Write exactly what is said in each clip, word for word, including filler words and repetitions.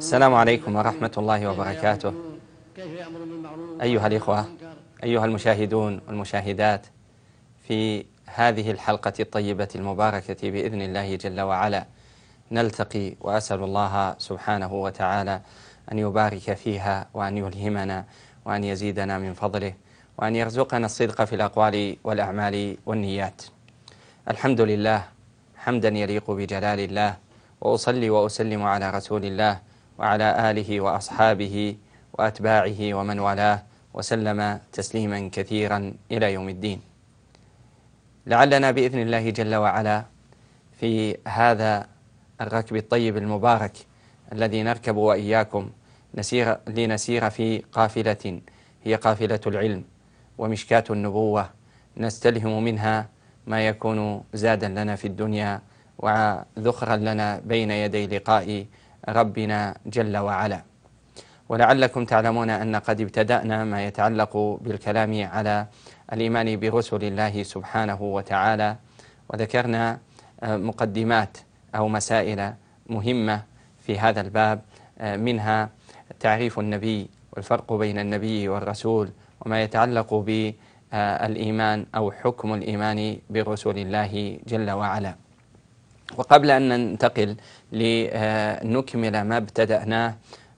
السلام عليكم ورحمة الله وبركاته. أيها الإخوة، أيها المشاهدون والمشاهدات، في هذه الحلقة الطيبة المباركة بإذن الله جل وعلا نلتقي، وأسأل الله سبحانه وتعالى أن يبارك فيها وأن يلهمنا وأن يزيدنا من فضله وأن يرزقنا الصدق في الأقوال والأعمال والنيات. الحمد لله حمدا يليق بجلال الله، وأصلي وأسلم على رسول الله وعلى آله وأصحابه وأتباعه ومن والاه وسلم تسليما كثيرا إلى يوم الدين. لعلنا بإذن الله جل وعلا في هذا الركب الطيب المبارك الذي نركب وإياكم نسير لنسير في قافلة هي قافلة العلم ومشكاة النبوة، نستلهم منها ما يكون زادا لنا في الدنيا وذخرا لنا بين يدي لقاء ربنا جل وعلا. ولعلكم تعلمون أن قد ابتدأنا ما يتعلق بالكلام على الإيمان برسل الله سبحانه وتعالى، وذكرنا مقدمات أو مسائل مهمة في هذا الباب، منها تعريف النبي والفرق بين النبي والرسول وما يتعلق بالإيمان أو حكم الإيمان برسل الله جل وعلا. وقبل أن ننتقل لنكمل ما ابتدأناه،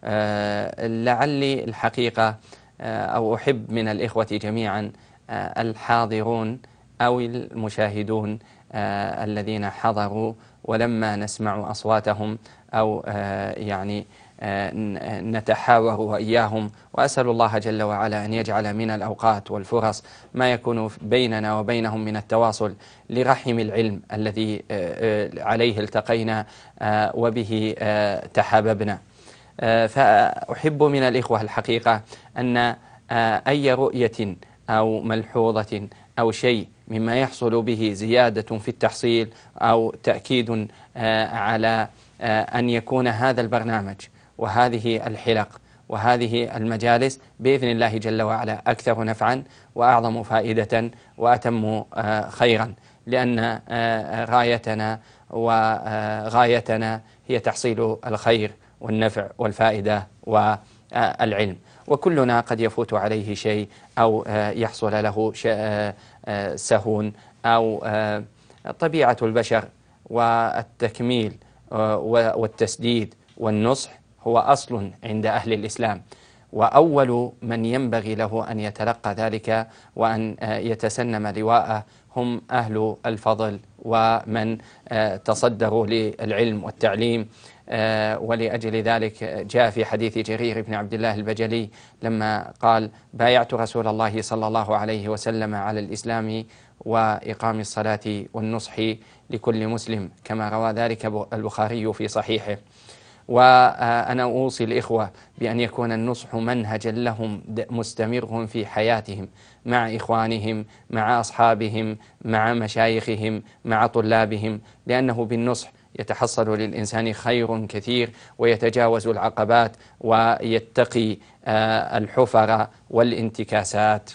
لعلي الحقيقة أو أحب من الإخوة جميعا الحاضرون أو المشاهدون الذين حضروا ولما نسمع أصواتهم أو يعني نتحاور وإياهم، وأسأل الله جل وعلا أن يجعل من الأوقات والفرص ما يكون بيننا وبينهم من التواصل لرحم العلم الذي عليه التقينا وبه تحاببنا. فأحب من الإخوة الحقيقة أن أي رؤية أو ملحوظة أو شيء مما يحصل به زيادة في التحصيل أو تأكيد على أن يكون هذا البرنامج وهذه الحلق وهذه المجالس بإذن الله جل وعلا أكثر نفعا وأعظم فائدة وأتم خيرا، لأن غايتنا وغايتنا هي تحصيل الخير والنفع والفائدة والعلم. وكلنا قد يفوت عليه شيء أو يحصل له سهو، أو طبيعة البشر والتكميل والتسديد والنصح هو أصل عند أهل الإسلام، وأول من ينبغي له أن يتلقى ذلك وأن يتسنم لواءه هم أهل الفضل ومن تصدروا للعلم والتعليم. ولأجل ذلك جاء في حديث جرير بن عبد الله البجلي لما قال: بايعت رسول الله صلى الله عليه وسلم على الإسلام وإقام الصلاة والنصح لكل مسلم، كما روى ذلك البخاري في صحيحه. وأنا أوصي الإخوة بأن يكون النصح منهجا لهم مستمر في حياتهم مع إخوانهم، مع أصحابهم، مع مشايخهم، مع طلابهم، لأنه بالنصح يتحصل للإنسان خير كثير ويتجاوز العقبات ويتقي الحفر والانتكاسات.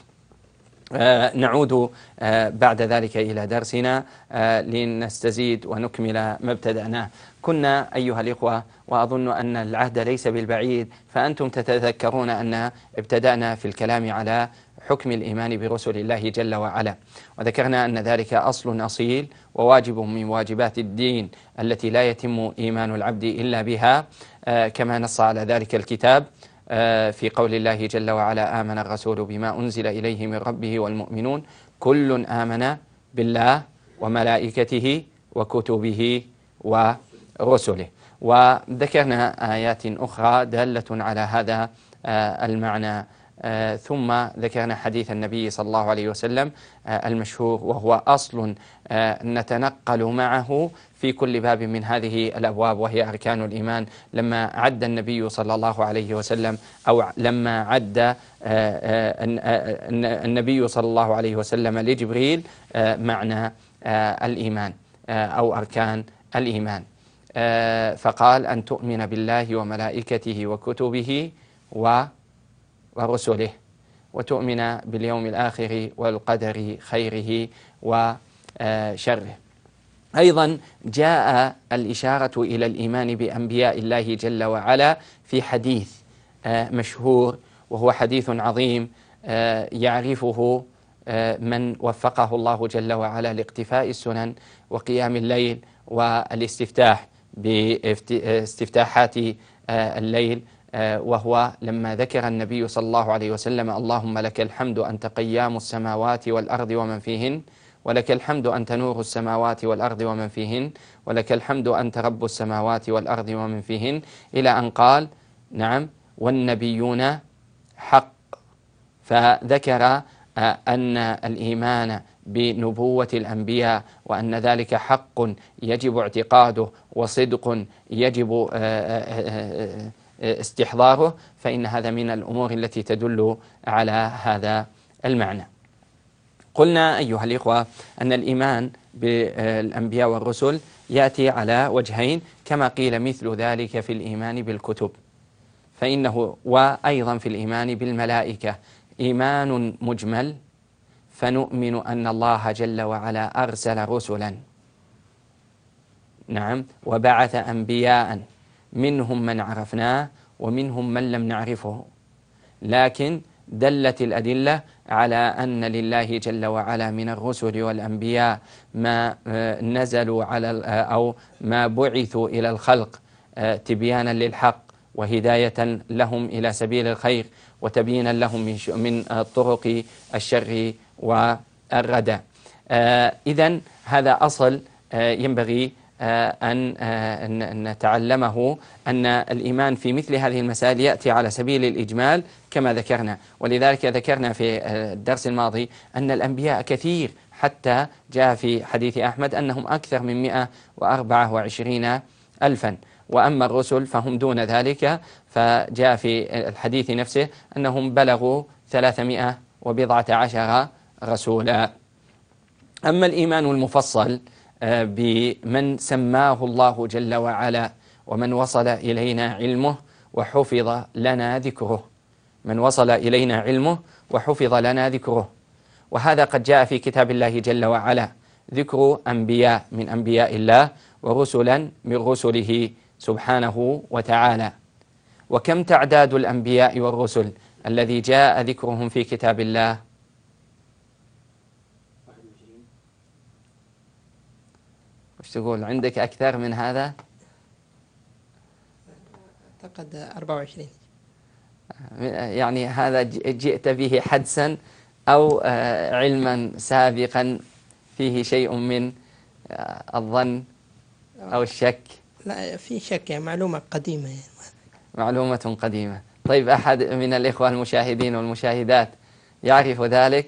نعود بعد ذلك إلى درسنا لنستزيد ونكمل ما ابتدأناه. كنا أيها الإخوة، وأظن أن العهد ليس بالبعيد، فأنتم تتذكرون أن ابتدأنا في الكلام على حكم الإيمان برسل الله جل وعلا، وذكرنا أن ذلك أصل أصيل وواجب من واجبات الدين التي لا يتم إيمان العبد إلا بها، كما نص على ذلك الكتاب في قول الله جل وعلا: آمن الرسول بما أنزل إليه من ربه والمؤمنون كل آمن بالله وملائكته وكتبه ورسله. وذكرنا آيات أخرى دالة على هذا المعنى، ثم ذكرنا حديث النبي صلى الله عليه وسلم المشهور، وهو أصل نتنقل معه في كل باب من هذه الأبواب، وهي أركان الإيمان. لما عد النبي صلى الله عليه وسلم أو لما عد النبي صلى الله عليه وسلم لجبريل معنى الإيمان أو أركان الإيمان، فقال: أن تؤمن بالله وملائكته وكتبه ورسله، وتؤمن باليوم الآخر والقدر خيره وشره. أيضا جاء الإشارة إلى الإيمان بأنبياء الله جل وعلا في حديث مشهور، وهو حديث عظيم يعرفه من وفقه الله جل وعلا لاقتفاء السنن وقيام الليل والاستفتاح باستفتاحات الليل، وهو لما ذكر النبي صلى الله عليه وسلم: اللهم لك الحمد أنت قيام السماوات والأرض ومن فيهن، ولك الحمد أنت نور السماوات والأرض ومن فيهن، ولك الحمد أنت رب السماوات والأرض ومن فيهن، إلى أن قال: نعم والنبيون حق. فذكر أن الإيمان بنبوة الأنبياء وأن ذلك حق يجب اعتقاده وصدق يجب استحضاره، فإن هذا من الأمور التي تدل على هذا المعنى. قلنا أيها الإخوة أن الإيمان بالأنبياء والرسل يأتي على وجهين، كما قيل مثل ذلك في الإيمان بالكتب، فإنه وأيضا في الإيمان بالملائكة إيمان مجمل، فنؤمن أن الله جل وعلا أرسل رسلا، نعم، وبعث أنبياء، منهم من عرفناه ومنهم من لم نعرفه، لكن دلت الأدلة على أن لله جل وعلا من الرسل والأنبياء ما نزلوا على أو ما بعثوا إلى الخلق تبيانا للحق وهداية لهم إلى سبيل الخير وتبيينا لهم من طرق الشر والردى. إذن هذا أصل ينبغي أن نتعلمه، أن الإيمان في مثل هذه المسائل يأتي على سبيل الإجمال كما ذكرنا، ولذلك ذكرنا في الدرس الماضي أن الأنبياء كثير، حتى جاء في حديث أحمد أنهم أكثر من مئة وأربعة وعشرين ألفا، وأما الرسل فهم دون ذلك، فجاء في الحديث نفسه أنهم بلغوا ثلاثمائة وبضعة عشر رسولا. أما الإيمان المفصل بمن سماه الله جل وعلا ومن وصل إلينا علمه وحفظ لنا ذكره، من وصل إلينا علمه وحفظ لنا ذكره، وهذا قد جاء في كتاب الله جل وعلا ذكر أنبياء من أنبياء الله ورسلا من رسله سبحانه وتعالى. وكم تعداد الأنبياء والرسل الذي جاء ذكرهم في كتاب الله؟ وش تقول، عندك أكثر من هذا؟ أعتقد أربعة وعشرين. يعني هذا جئت به حدسا أو علما سابقا فيه شيء من الظن أو الشك؟ لا، في شك، يعني معلومة قديمة يعني. معلومة قديمة. طيب أحد من الإخوة المشاهدين والمشاهدات يعرف ذلك؟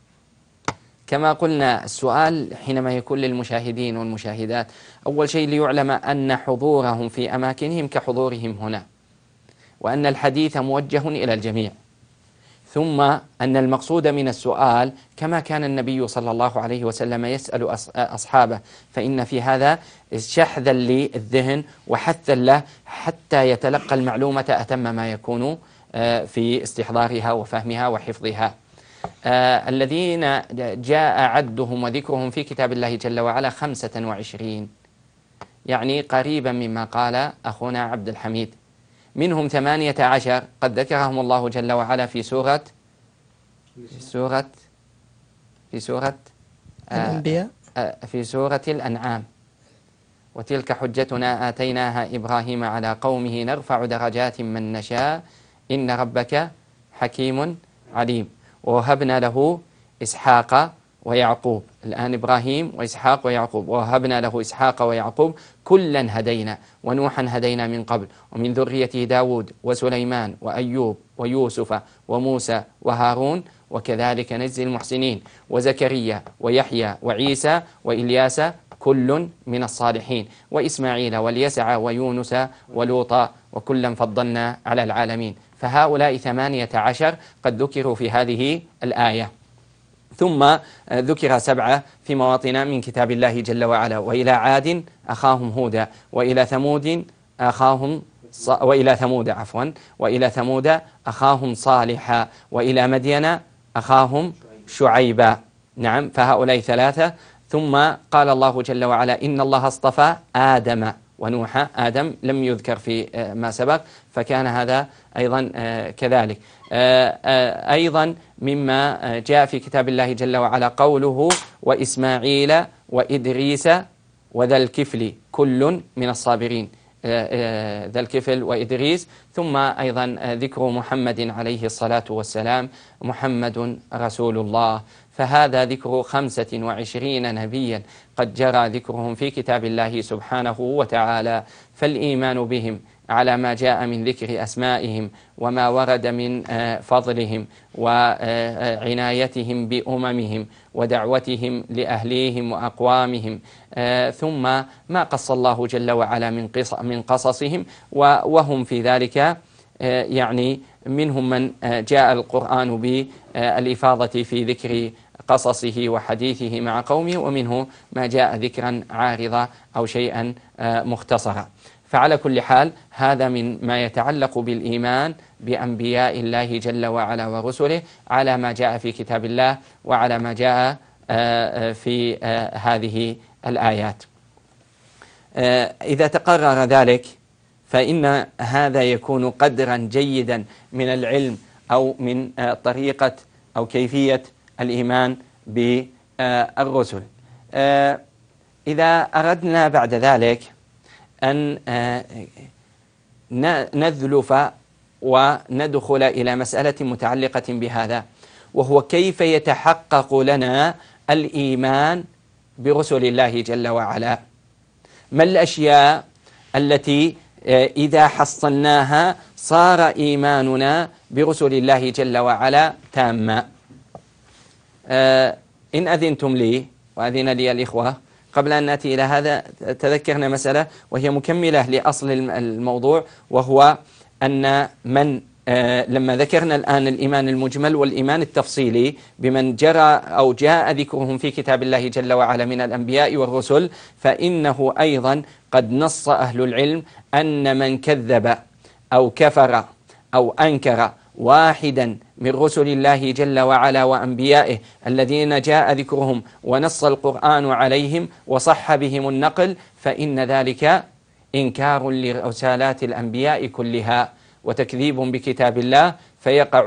كما قلنا السؤال حينما يكون للمشاهدين والمشاهدات أول شيء ليعلم أن حضورهم في أماكنهم كحضورهم هنا، وأن الحديث موجه إلى الجميع، ثم أن المقصود من السؤال كما كان النبي صلى الله عليه وسلم يسأل أصحابه، فإن في هذا شحذا للذهن وحثا له حتى يتلقى المعلومة أتم ما يكون في استحضارها وفهمها وحفظها. آه الذين جاء عدهم وذكرهم في كتاب الله جل وعلا خمسة وعشرين، يعني قريبا مما قال أخونا عبد الحميد. منهم ثمانية عشر قد ذكرهم الله جل وعلا في سورة في سورة في سورة الأنبياء آه في سورة الأنعام: وتلك حجتنا آتيناها إبراهيم على قومه نرفع درجات من نشاء إن ربك حكيم عليم. ووهبنا له إسحاق ويعقوب، الآن إبراهيم وإسحاق ويعقوب، ووهبنا له إسحاق ويعقوب كلا هدينا ونوحا هدينا من قبل ومن ذريته داود وسليمان وأيوب ويوسف وموسى وهارون وكذلك نجزي المحسنين وزكريا ويحيى وعيسى وإلياس كل من الصالحين وإسماعيل واليسع ويونس ولوطا وكلا فضلنا على العالمين. فهؤلاء ثمانية عشر قد ذكروا في هذه الآية. ثم ذكر سبعة في مواطن من كتاب الله جل وعلا: وإلى عاد أخاهم هودا وإلى ثمود أخاهم ص... وإلى ثمود عفوا وإلى ثمود أخاهم صالحا وإلى مدين أخاهم شعيبا. نعم، فهؤلاء ثلاثة. ثم قال الله جل وعلا إن الله اصطفى آدم ونوحا. آدم لم يذكر في ما سبق، فكان هذا أيضا كذلك. أيضا مما جاء في كتاب الله جل وعلا قوله وإسماعيل وإدريس وذا الكفل كل من الصابرين، ذا الكفل وإدريس. ثم أيضا ذكر محمد عليه الصلاة والسلام، محمد رسول الله. فهذا ذكر خمسة وعشرين نبيا قد جرى ذكرهم في كتاب الله سبحانه وتعالى. فالإيمان بهم على ما جاء من ذكر أسمائهم وما ورد من فضلهم وعنايتهم بأممهم ودعوتهم لأهليهم وأقوامهم، ثم ما قص الله جل وعلا من قصصهم، وهم في ذلك يعني منهم من جاء القرآن بالإفاضة في ذكر قصصه وحديثه مع قومه، ومنه ما جاء ذكرا عارضا أو شيئا مختصرا. فعلى كل حال هذا من ما يتعلق بالإيمان بأنبياء الله جل وعلا ورسله على ما جاء في كتاب الله وعلى ما جاء في هذه الآيات. إذا تقرر ذلك فإن هذا يكون قدرا جيدا من العلم أو من طريقة أو كيفية الإيمان بالرسل. إذا أردنا بعد ذلك أن نذلف وندخل إلى مسألة متعلقة بهذا، وهو كيف يتحقق لنا الإيمان برسل الله جل وعلا. ما الأشياء التي إذا حصلناها صار إيماننا برسل الله جل وعلا تاما؟ إن أذنتم لي وأذن لي الإخوة، قبل أن نأتي إلى هذا تذكرنا مسألة وهي مكملة لأصل الموضوع، وهو أن من آه لما ذكرنا الآن الإيمان المجمل والإيمان التفصيلي بمن جرى أو جاء ذكرهم في كتاب الله جل وعلا من الأنبياء والرسل، فإنه أيضا قد نص أهل العلم أن من كذب أو كفر أو أنكر واحدا من رسل الله جل وعلا وأنبيائه الذين جاء ذكرهم ونص القرآن عليهم وصح بهم النقل، فإن ذلك إنكار لرسالات الأنبياء كلها وتكذيب بكتاب الله، فيقع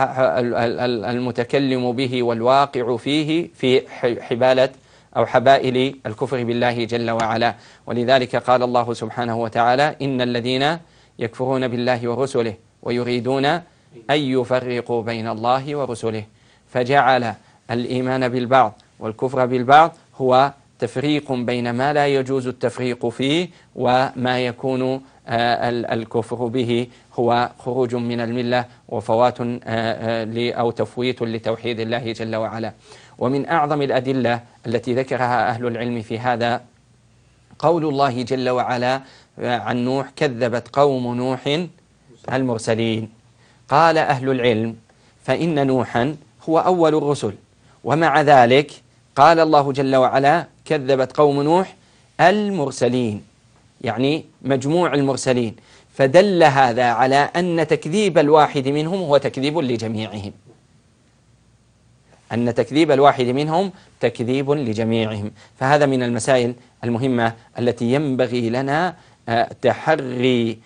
المتكلم به والواقع فيه في حبالة أو حبائل الكفر بالله جل وعلا. ولذلك قال الله سبحانه وتعالى إن الذين يكفرون بالله ورسله ويريدون أن يفرقوا بين الله ورسله، فجعل الإيمان بالبعض والكفر بالبعض هو تفريق بين ما لا يجوز التفريق فيه وما يكون الكفر به هو خروج من الملة وفوات أو تفويت لتوحيد الله جل وعلا. ومن أعظم الأدلة التي ذكرها أهل العلم في هذا قول الله جل وعلا عن نوح كذبت قوم نوح المرسلين. قال أهل العلم فإن نوحا هو أول الرسل، ومع ذلك قال الله جل وعلا كذبت قوم نوح المرسلين، يعني مجموع المرسلين، فدل هذا على أن تكذيب الواحد منهم هو تكذيب لجميعهم، أن تكذيب الواحد منهم تكذيب لجميعهم. فهذا من المسائل المهمة التي ينبغي لنا تحري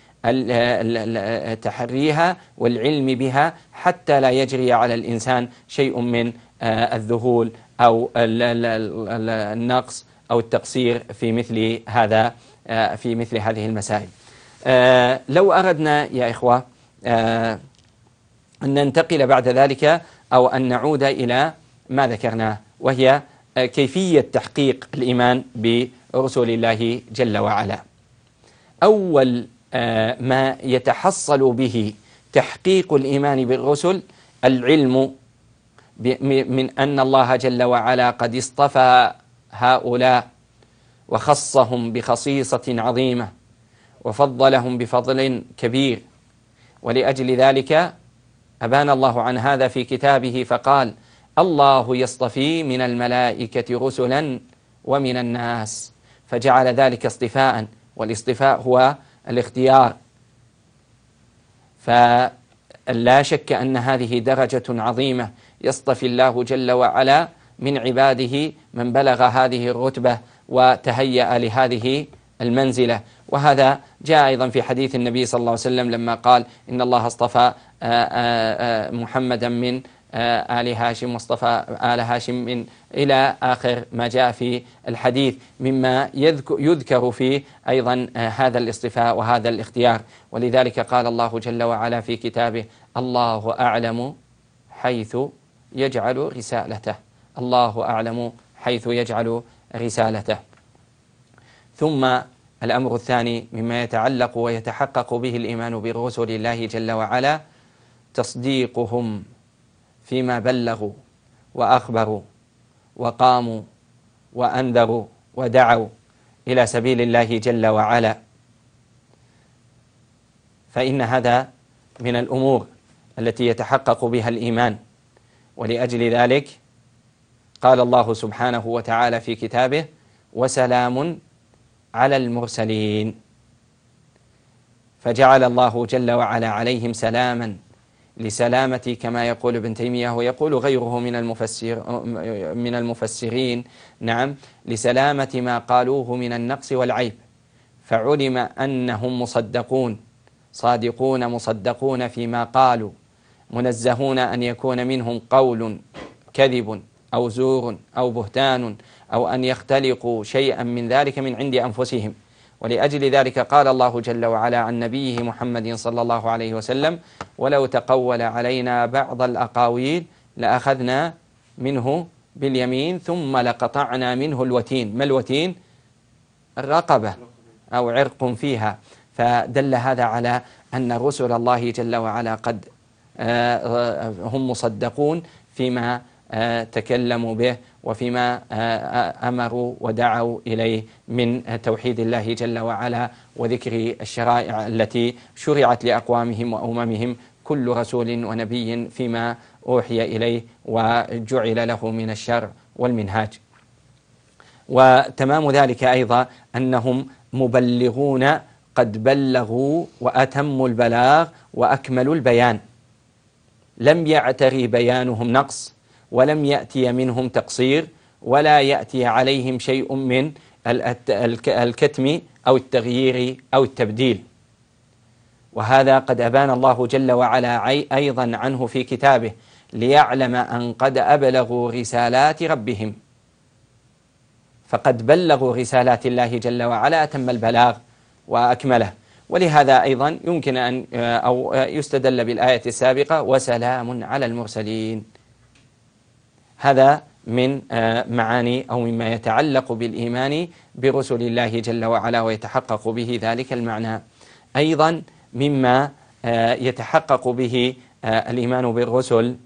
تحريها والعلم بها حتى لا يجري على الإنسان شيء من الذهول أو النقص أو التقصير في مثل هذا في مثل هذه المسائل. لو أردنا يا إخوة أن ننتقل بعد ذلك أو أن نعود إلى ما ذكرناه، وهي كيفية تحقيق الإيمان برسول الله جل وعلا. أول ما يتحصل به تحقيق الإيمان بالرسل العلم من أن الله جل وعلا قد اصطفى هؤلاء وخصهم بخصيصة عظيمة وفضلهم بفضل كبير، ولأجل ذلك أبان الله عن هذا في كتابه فقال الله يصطفي من الملائكة رسلا ومن الناس، فجعل ذلك اصطفاء، والاصطفاء هو الاختيار. فلا شك أن هذه درجة عظيمة يصطفي الله جل وعلا من عباده من بلغ هذه الرتبة وتهيأ لهذه المنزلة. وهذا جاء أيضا في حديث النبي صلى الله عليه وسلم لما قال إن الله اصطفى محمدا من آل هاشم واصطفى آل هاشم من إلى آخر ما جاء في الحديث مما يذكر فيه أيضا هذا الاصطفاء وهذا الاختيار. ولذلك قال الله جل وعلا في كتابه الله أعلم حيث يجعل رسالته، الله أعلم حيث يجعل رسالته. ثم الأمر الثاني مما يتعلق ويتحقق به الإيمان برسل الله جل وعلا تصديقهم فيما بلغوا وأخبروا وقاموا وأنذروا ودعوا إلى سبيل الله جل وعلا، فإن هذا من الأمور التي يتحقق بها الإيمان. ولأجل ذلك قال الله سبحانه وتعالى في كتابه وسلام على المرسلين، فجعل الله جل وعلا عليهم سلاما لسلامة كما يقول ابن تيمية ويقول غيره من المفسر من المفسرين نعم لسلامة ما قالوه من النقص والعيب، فعلم أنهم مصدقون صادقون مصدقون فيما قالوا، منزهون أن يكون منهم قول كذب أو زور أو بهتان أو أن يختلقوا شيئا من ذلك من عند أنفسهم. ولأجل ذلك قال الله جل وعلا عن نبيه محمد صلى الله عليه وسلم ولو تقول علينا بعض الأقاويل لأخذنا منه باليمين ثم لقطعنا منه الوتين. ما الوتين؟ الرقبة أو عرق فيها. فدل هذا على أن رسل الله جل وعلا قد هم مصدقون فيما تكلموا به وفيما أمروا ودعوا إليه من توحيد الله جل وعلا وذكر الشرائع التي شرعت لأقوامهم وأممهم، كل رسول ونبي فيما أوحي إليه وجعل له من الشرع والمنهاج. وتمام ذلك أيضا أنهم مبلغون قد بلغوا وأتموا البلاغ وأكملوا البيان، لم يعتري بيانهم نقص ولم يأتي منهم تقصير ولا يأتي عليهم شيء من الكتم أو التغيير أو التبديل. وهذا قد أبان الله جل وعلا أيضا عنه في كتابه ليعلم أن قد أبلغوا رسالات ربهم، فقد بلغوا رسالات الله جل وعلا أتم البلاغ وأكمله. ولهذا أيضا يمكن أن أو يستدل بالآية السابقة وسلام على المرسلين. هذا من معاني أو مما يتعلق بالإيمان برسل الله جل وعلا ويتحقق به ذلك المعنى. أيضا مما يتحقق به الإيمان بالرسل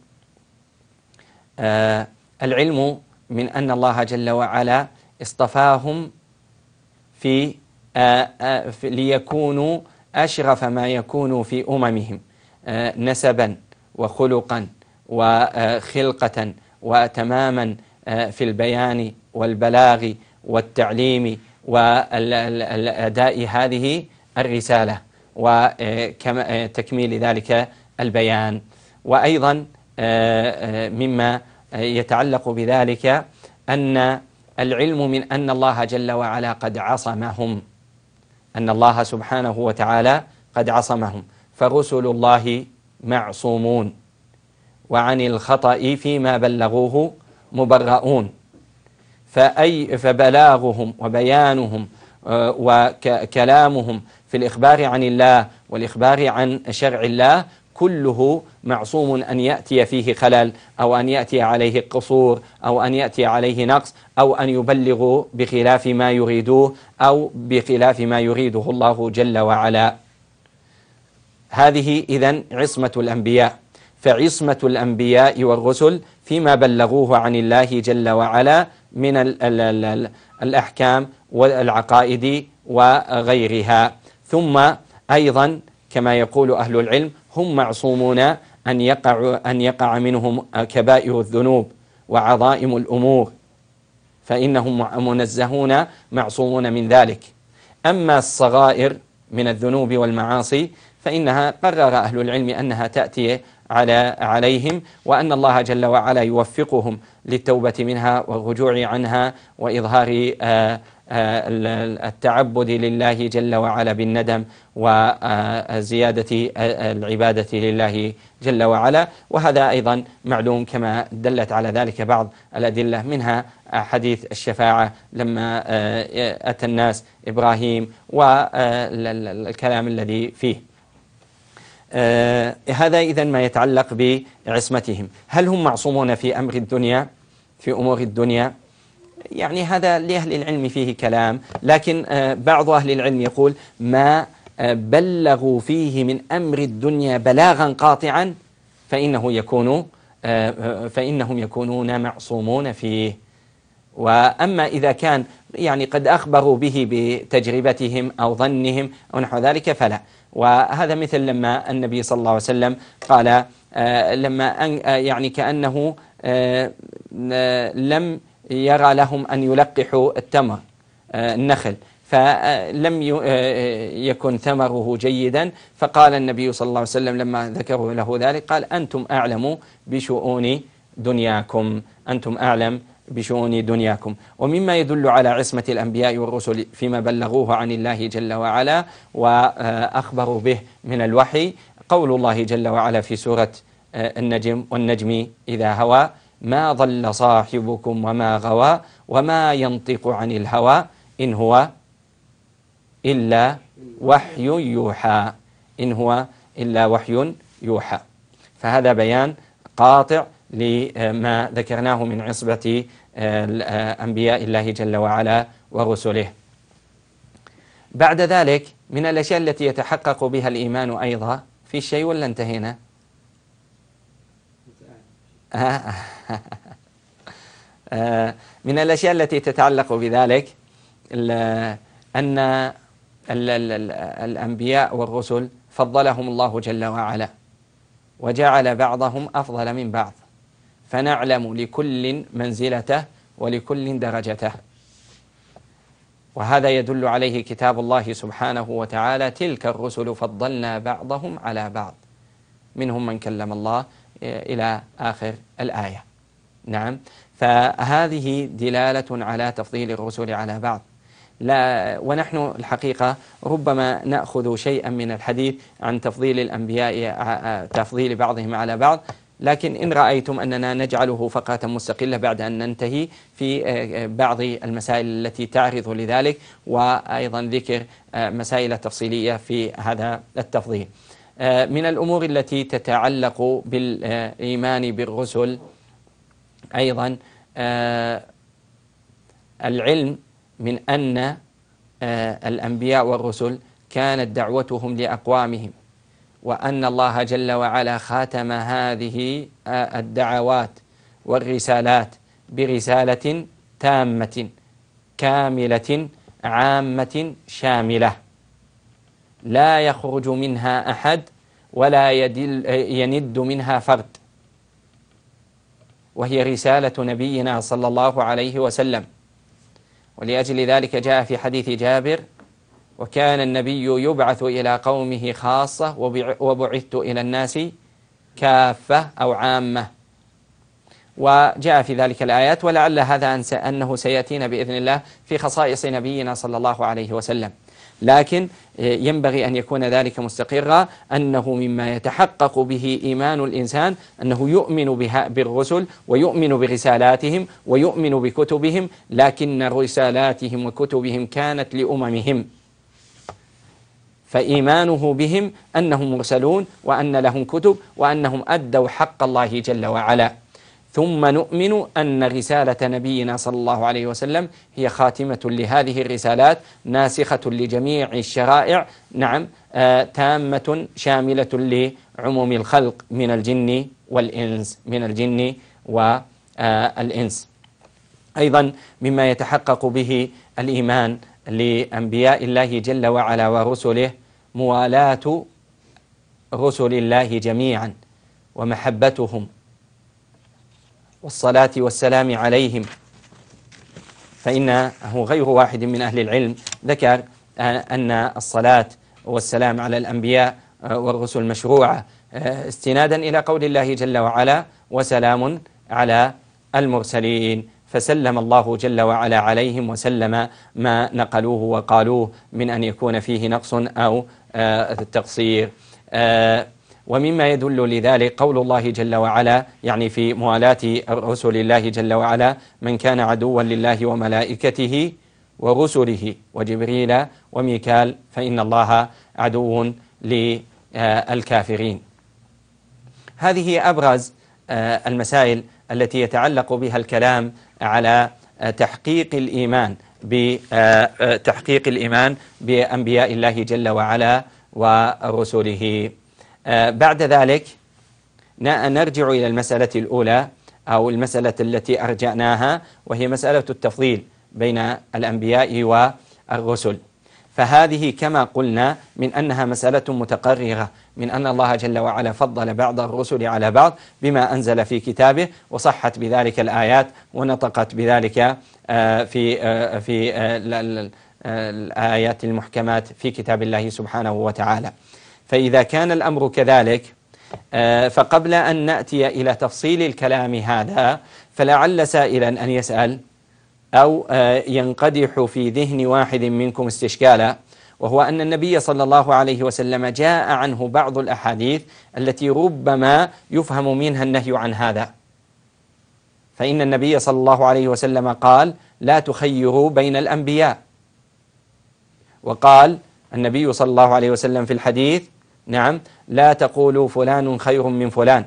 العلم من أن الله جل وعلا اصطفاهم في ليكونوا أشرف ما يكون في أممهم نسبا وخلقا وخلقة وتماما في البيان والبلاغ والتعليم والأداء هذه الرسالة وتكميل ذلك البيان. وأيضا مما يتعلق بذلك أن العلم من أن الله جل وعلا قد عصمهم، أن الله سبحانه وتعالى قد عصمهم، فرسل الله معصومون وعن الخطأ فيما بلغوه مبرؤون، فأي فبلاغهم وبيانهم وكلامهم في الإخبار عن الله والإخبار عن شرع الله كله معصوم أن يأتي فيه خلل أو أن يأتي عليه قصور أو أن يأتي عليه نقص أو أن يبلغوا بخلاف ما يريدوه أو بخلاف ما يريده الله جل وعلا. هذه إذن عصمة الأنبياء، فعصمة الأنبياء والرسل فيما بلغوه عن الله جل وعلا من ال ال ال الأحكام والعقائد وغيرها. ثم أيضا كما يقول أهل العلم هم معصومون أن يقع, أن يقع منهم كبائر الذنوب وعظائم الأمور، فإنهم منزهون معصومون من ذلك. أما الصغائر من الذنوب والمعاصي فإنها قرر أهل العلم أنها تأتي على عليهم، وأن الله جل وعلا يوفقهم للتوبة منها والرجوع عنها وإظهار التعبد لله جل وعلا بالندم وزيادة العبادة لله جل وعلا. وهذا أيضا معلوم كما دلت على ذلك بعض الأدلة، منها حديث الشفاعة لما أتى الناس إبراهيم والكلام الذي فيه. هذا إذن ما يتعلق بعصمتهم. هل هم معصومون في أمر الدنيا في أمور الدنيا؟ يعني هذا لأهل العلم فيه كلام، لكن بعض أهل العلم يقول ما بلغوا فيه من أمر الدنيا بلاغا قاطعا فإنه يكون فإنهم يكونون معصومون فيه. وأما إذا كان يعني قد أخبروا به بتجربتهم أو ظنهم أو نحو ذلك فلا. وهذا مثل لما النبي صلى الله عليه وسلم قال لما يعني كأنه لم يرى لهم أن يلقحوا التمر النخل فلم يكن ثمره جيدا، فقال النبي صلى الله عليه وسلم لما ذكروا له ذلك قال أنتم أعلم بشؤون دنياكم أنتم أعلم بشؤون دنياكم. ومما يدل على عصمة الأنبياء والرسل فيما بلغوه عن الله جل وعلا وأخبروا به من الوحي قول الله جل وعلا في سورة النجم والنجم إذا هوى ما ضل صاحبكم وما غوى وما ينطق عن الهوى إن هو إلا وحي يوحى إن هو إلا وحي يوحى. فهذا بيان قاطع لما ذكرناه من عصبة أنبياء الله جل وعلا ورسله. بعد ذلك من الأشياء التي يتحقق بها الإيمان أيضا في شيء ولا انتهينا؟ من الأشياء التي تتعلق بذلك أن الأنبياء والرسل فضلهم الله جل وعلا وجعل بعضهم أفضل من بعض، فنعلم لكل منزلته ولكل درجته. وهذا يدل عليه كتاب الله سبحانه وتعالى تلك الرسل فضلنا بعضهم على بعض منهم من كلم الله إلى آخر الآية. نعم، فهذه دلالة على تفضيل الرسل على بعض. لا ونحن الحقيقة ربما نأخذ شيئا من الحديث عن تفضيل الأنبياء تفضيل بعضهم على بعض، لكن إن رأيتم أننا نجعله فقرة مستقلة بعد أن ننتهي في بعض المسائل التي تعرض لذلك، وأيضا ذكر مسائل تفصيلية في هذا التفضيل. من الأمور التي تتعلق بالإيمان بالرسل أيضا العلم من أن الأنبياء والرسل كانت دعوتهم لأقوامهم، وأن الله جل وعلا خاتم هذه الدعوات والرسالات برسالة تامة كاملة عامة شاملة لا يخرج منها أحد ولا يدل يند منها فرد، وهي رسالة نبينا صلى الله عليه وسلم. ولأجل ذلك جاء في حديث جابر وكان النبي يبعث إلى قومه خاصة وبعثت إلى الناس كافة أو عامة. وجاء في ذلك الآيات، ولعل هذا أنه سيأتينا بإذن الله في خصائص نبينا صلى الله عليه وسلم، لكن ينبغي أن يكون ذلك مستقرا أنه مما يتحقق به إيمان الإنسان أنه يؤمن بها بالرسل ويؤمن برسالاتهم ويؤمن بكتبهم، لكن رسالاتهم وكتبهم كانت لأممهم، فإيمانه بهم أنهم مرسلون وأن لهم كتب وأنهم أدوا حق الله جل وعلا. ثم نؤمن أن رسالة نبينا صلى الله عليه وسلم هي خاتمة لهذه الرسالات ناسخة لجميع الشرائع، نعم آه تامة شاملة لعموم الخلق من الجن والإنس من الجن والإنس. أيضا مما يتحقق به الإيمان لأنبياء الله جل وعلا ورسله موالاة رسل الله جميعا ومحبتهم والصلاة والسلام عليهم، فإنه غير واحد من أهل العلم ذكر أن الصلاة والسلام على الأنبياء والرسل مشروعة استنادا إلى قول الله جل وعلا وسلام على المرسلين، فسلم الله جل وعلا عليهم وسلم ما نقلوه وقالوه من أن يكون فيه نقص أو تقصير. ومما يدل لذلك قول الله جل وعلا يعني في موالاة رسل الله جل وعلا: من كان عدوا لله وملائكته ورسله وجبريل وميكال فإن الله عدو للكافرين. هذه أبرز المسائل التي يتعلق بها الكلام على تحقيق الإيمان بتحقيق الإيمان بأنبياء الله جل وعلا ورسله. بعد ذلك نرجع إلى المسألة الأولى أو المسألة التي أرجعناها، وهي مسألة التفضيل بين الأنبياء والرسل. فهذه كما قلنا من أنها مسألة متقررة من أن الله جل وعلا فضل بعض الرسل على بعض بما أنزل في كتابه، وصحت بذلك الآيات ونطقت بذلك في في الآيات المحكمات في كتاب الله سبحانه وتعالى. فإذا كان الأمر كذلك، فقبل أن نأتي إلى تفصيل الكلام هذا، فلعل سائلا أن يسأل أو ينقدح في ذهن واحد منكم استشكالا، وهو أن النبي صلى الله عليه وسلم جاء عنه بعض الأحاديث التي ربما يفهم منها النهي عن هذا. فإن النبي صلى الله عليه وسلم قال: لا تخيروا بين الأنبياء. وقال النبي صلى الله عليه وسلم في الحديث: نعم، لا تقولوا فلان خير من فلان.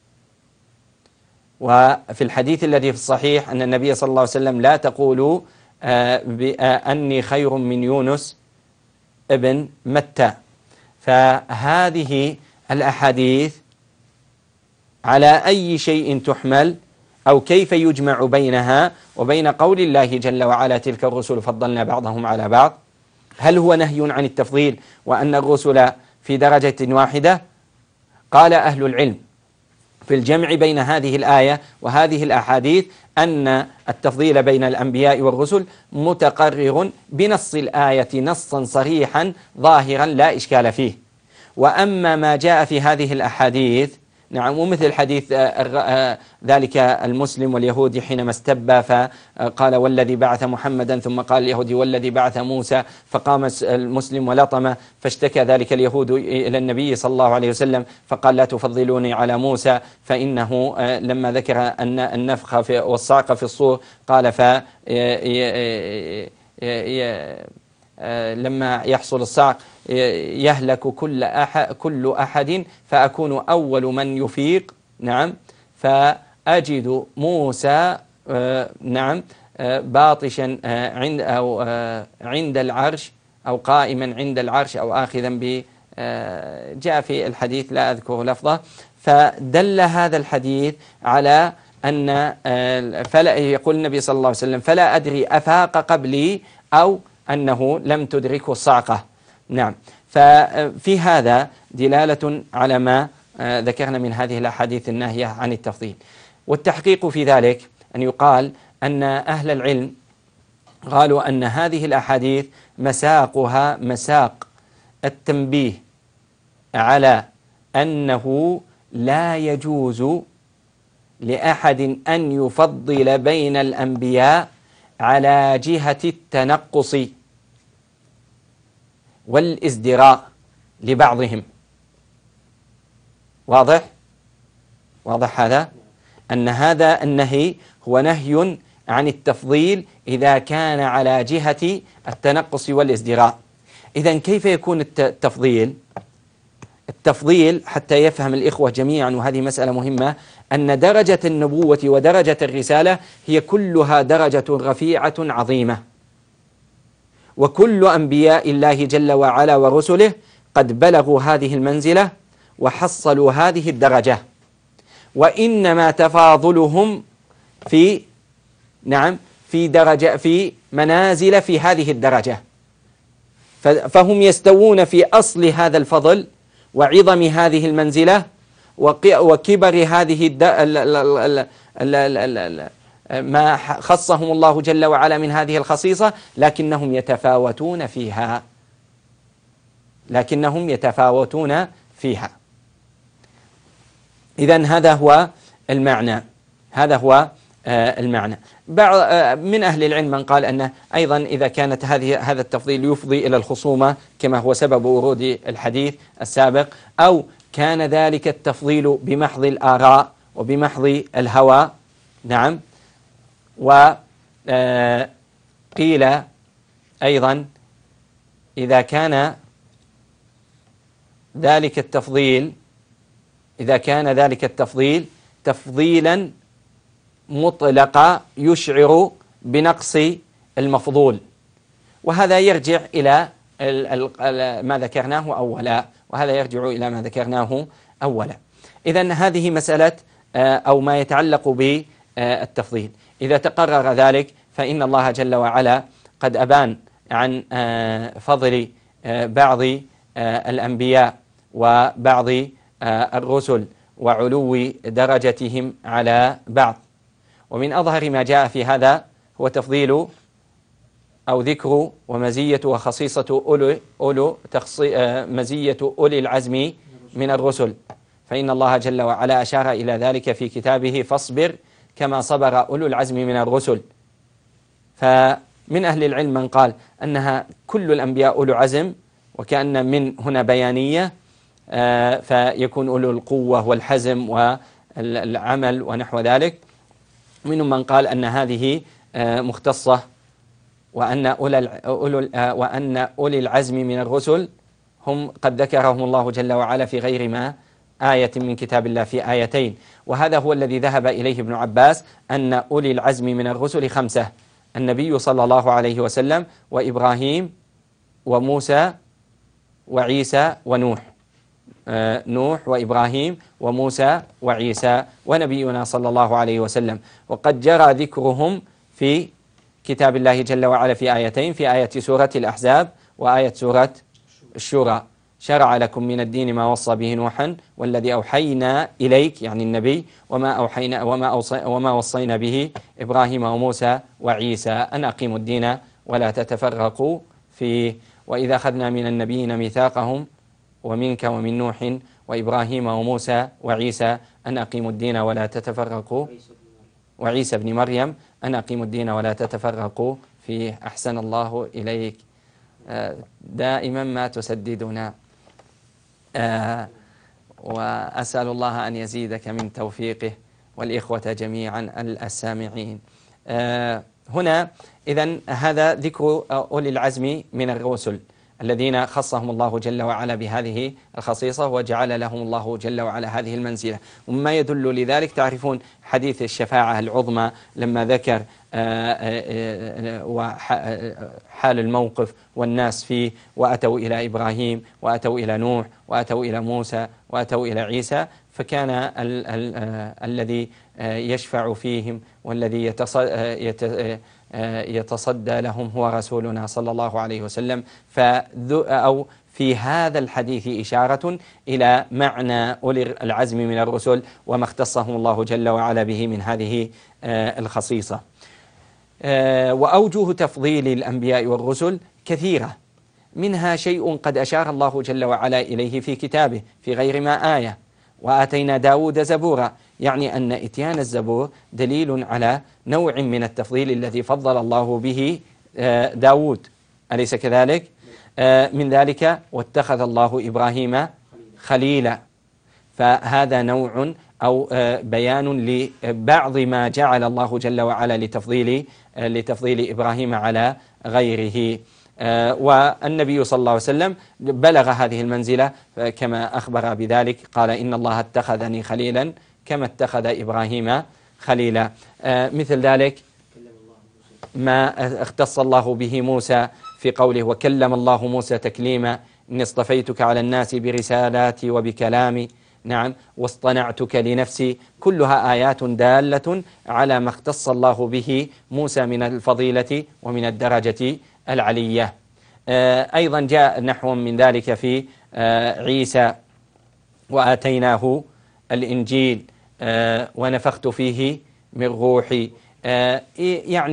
وفي الحديث الذي في الصحيح أن النبي صلى الله عليه وسلم: لا تقولوا أني خير من يونس ابن متى. فهذه الأحاديث على أي شيء تحمل أو كيف يجمع بينها وبين قول الله جل وعلا: تلك الرسل فضلنا بعضهم على بعض؟ هل هو نهي عن التفضيل وأن الرسل في درجة واحدة؟ قال أهل العلم في الجمع بين هذه الآية وهذه الأحاديث أن التفضيل بين الأنبياء والرسل متقرر بنص الآية نصا صريحا ظاهرا لا إشكال فيه. وأما ما جاء في هذه الأحاديث، نعم، ومثل حديث ذلك المسلم واليهودي حينما استبى فقال: والذي بعث محمدا، ثم قال اليهودي: والذي بعث موسى، فقام المسلم ولطم، فاشتكى ذلك اليهود إلى النبي صلى الله عليه وسلم فقال: لا تفضلوني على موسى، فإنه لما ذكر أن النفخ والصعق في الصور قال: ف لما يحصل الصعق يهلك كل أحد, كل أحد فأكون أول من يفيق. نعم، فأجد موسى نعم باطشا عند أو عند العرش أو قائما عند العرش أو آخذا ب جاء في الحديث لا أذكر لفظه. فدل هذا الحديث على أن فلا يقول النبي صلى الله عليه وسلم: فلا أدري أفاق قبلي أو أنه لم تدركه الصعقة. نعم، ففي هذا دلالة على ما ذكرنا من هذه الأحاديث الناهية عن التفضيل. والتحقيق في ذلك أن يقال أن أهل العلم قالوا أن هذه الأحاديث مساقها مساق التنبيه على أنه لا يجوز لأحد أن يفضل بين الأنبياء على جهة التنقص والازدراء لبعضهم. واضح؟ واضح هذا؟ أن هذا النهي هو نهي عن التفضيل إذا كان على جهة التنقص والازدراء. إذن كيف يكون التفضيل؟ التفضيل حتى يفهم الإخوة جميعا، وهذه مسألة مهمة، أن درجة النبوة ودرجة الرسالة هي كلها درجة رفيعة عظيمة، وكل أنبياء الله جل وعلا ورسله قد بلغوا هذه المنزلة وحصلوا هذه الدرجة، وإنما تفاضلهم في نعم في درجة في منازل في هذه الدرجة، فهم يستوون في أصل هذا الفضل وعظم هذه المنزلة وكبر هذه ما خصهم الله جل وعلا من هذه الخصيصة، لكنهم يتفاوتون فيها. لكنهم يتفاوتون فيها. إذن هذا هو المعنى، هذا هو المعنى. بعض من أهل العلم من قال أن أيضا إذا كانت هذه هذا التفضيل يفضي إلى الخصومة كما هو سبب ورود الحديث السابق، أو كان ذلك التفضيل بمحض الآراء وبمحض الهوى. نعم. وقيل أيضا إذا كان ذلك التفضيل إذا كان ذلك التفضيل تفضيلا مطلقا يشعر بنقص المفضول، وهذا يرجع إلى ما ذكرناه أولا وهذا يرجع إلى ما ذكرناه أولا. إذن هذه مسألة أو ما يتعلق بالتفضيل. إذا تقرر ذلك فإن الله جل وعلا قد أبان عن فضل بعض الأنبياء وبعض الرسل وعلو درجتهم على بعض. ومن أظهر ما جاء في هذا هو تفضيل أو ذكر ومزية وخصيصة أولو, أولو مزية أولي العزم من الرسل، فإن الله جل وعلا أشار إلى ذلك في كتابه فاصبر كما صبر أولو العزم من الرسل. فمن أهل العلم من قال أنها كل الأنبياء أولو عزم، وكأن من هنا بيانية، فيكون أولو القوة والحزم والعمل ونحو ذلك. منهم من قال أن هذه مختصة، وأن أولي وأن أولي العزم من الرسل هم قد ذكرهم الله جل وعلا في غير ما آية من كتاب الله، في آيتين. وهذا هو الذي ذهب إليه ابن عباس، أن أولي العزم من الرسل خمسة: النبي صلى الله عليه وسلم وإبراهيم وموسى وعيسى ونوح. آه نوح وإبراهيم وموسى وعيسى ونبينا صلى الله عليه وسلم. وقد جرى ذكرهم في كتاب الله جل وعلا في آيتين، في آية سورة الأحزاب وآية سورة الشورى: شرع لكم من الدين ما وصى به نوحا والذي أوحينا إليك، يعني النبي، وما أوحينا وما, أوصي وما وصينا به إبراهيم وموسى وعيسى أن أقيموا الدين ولا تتفرقوا فيه. وإذا أخذنا من النبيين ميثاقهم ومنك ومن نوح وإبراهيم وموسى وعيسى أن أقيموا الدين ولا تتفرقوا، وعيسى بن مريم أن أقيموا الدين ولا تتفرقوا فيه. أحسن الله إليك، دائما ما تسددنا، وأسأل الله أن يزيدك من توفيقه والإخوة جميعا السامعين. هنا إذن هذا ذكر أولي العزم من الرسل الذين خصهم الله جل وعلا بهذه الخصيصة وجعل لهم الله جل وعلا هذه المنزلة. وما يدل لذلك تعرفون حديث الشفاعة العظمى لما ذكر حال الموقف والناس فيه، وأتوا إلى إبراهيم وأتوا إلى نوح وأتوا إلى موسى وأتوا إلى عيسى، فكان ال ال الذي يشفع فيهم والذي يتصدى لهم هو رسولنا صلى الله عليه وسلم. أو في هذا الحديث إشارة إلى معنى أولي العزم من الرسل وما اختصهم الله جل وعلا به من هذه الخصيصة. وأوجه تفضيل الأنبياء والرسل كثيرة، منها شيء قد أشار الله جل وعلا إليه في كتابه في غير ما آية: وآتينا داود زبورا، يعني أن إتيان الزبور دليل على نوع من التفضيل الذي فضل الله به داود، أليس كذلك؟ من ذلك واتخذ الله إبراهيم خليلا، فهذا نوع أو بيان لبعض ما جعل الله جل وعلا لتفضيل لتفضيل إبراهيم على غيره. والنبي صلى الله عليه وسلم بلغ هذه المنزلة كما أخبر بذلك، قال: إن الله اتخذني خليلا كما اتخذ إبراهيم خليلا. مثل ذلك ما اختص الله به موسى في قوله: وكلم الله موسى تكليما، إني اصطفيتك على الناس برسالاتي وبكلامي، نعم، واصطنعتك لنفسي. كلها آيات دالة على ما اختص الله به موسى من الفضيلة ومن الدرجة العلية. أيضا جاء نحو من ذلك في عيسى: وآتيناه الإنجيل ونفخت فيه من روحي. يعني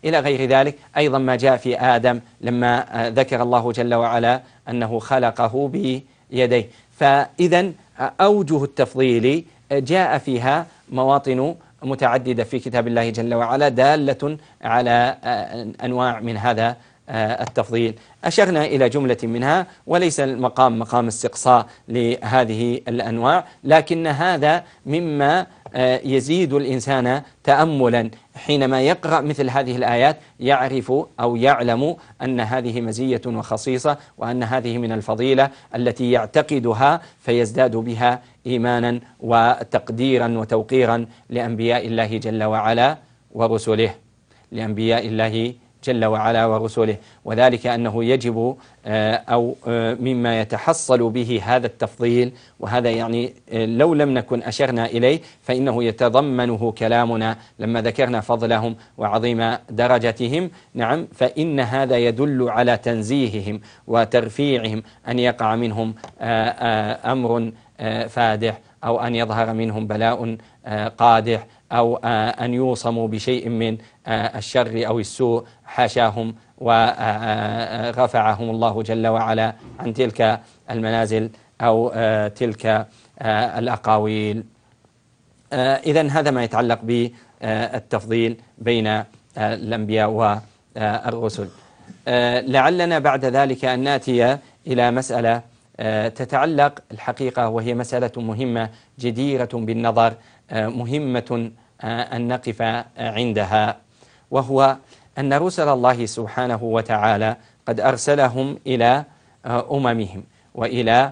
إلى غير ذلك. أيضا ما جاء في آدم لما ذكر الله جل وعلا أنه خلقه بيديه. فإذا أوجه التفضيل جاء فيها مواطن متعددة في كتاب الله جل وعلا دالة على أنواع من هذا التفضيل. أشرنا إلى جملة منها، وليس المقام مقام استقصاء لهذه الأنواع، لكن هذا مما يزيد الإنسان تأملا حينما يقرأ مثل هذه الآيات، يعرف أو يعلم أن هذه مزية وخصيصة، وأن هذه من الفضيلة التي يعتقدها فيزداد بها إيمانا وتقديرا وتوقيرا لأنبياء الله جل وعلا ورسله لأنبياء الله جل وعلا ورسله. وذلك أنه يجب أو مما يتحصل به هذا التفضيل، وهذا يعني لو لم نكن أشرنا إليه فإنه يتضمنه كلامنا لما ذكرنا فضلهم وعظيم درجتهم. نعم، فإن هذا يدل على تنزيههم وترفيعهم، أن يقع منهم أمر فادح، أو أن يظهر منهم بلاء قادح، أو أن يوصموا بشيء من الشر أو السوء، حاشاهم، ورفعهم الله جل وعلا عن تلك المنازل أو تلك الأقاويل. إذن هذا ما يتعلق بالتفضيل بين الأنبياء والرسل. لعلنا بعد ذلك أن نأتي إلى مسألة تتعلق الحقيقة، وهي مسألة مهمة جديرة بالنظر، مهمة أن نقف عندها، وهو أن رسل الله سبحانه وتعالى قد أرسلهم إلى أممهم وإلى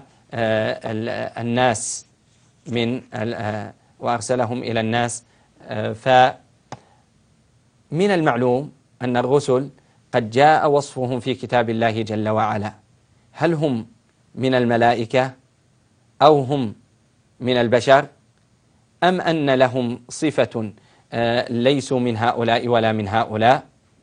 الناس من وأرسلهم إلى الناس. فمن المعلوم أن الرسل قد جاء وصفهم في كتاب الله جل وعلا. هل هم من الملائكة أو هم من البشر، أم أن لهم صفة ليسوا من هؤلاء ولا من هؤلاء؟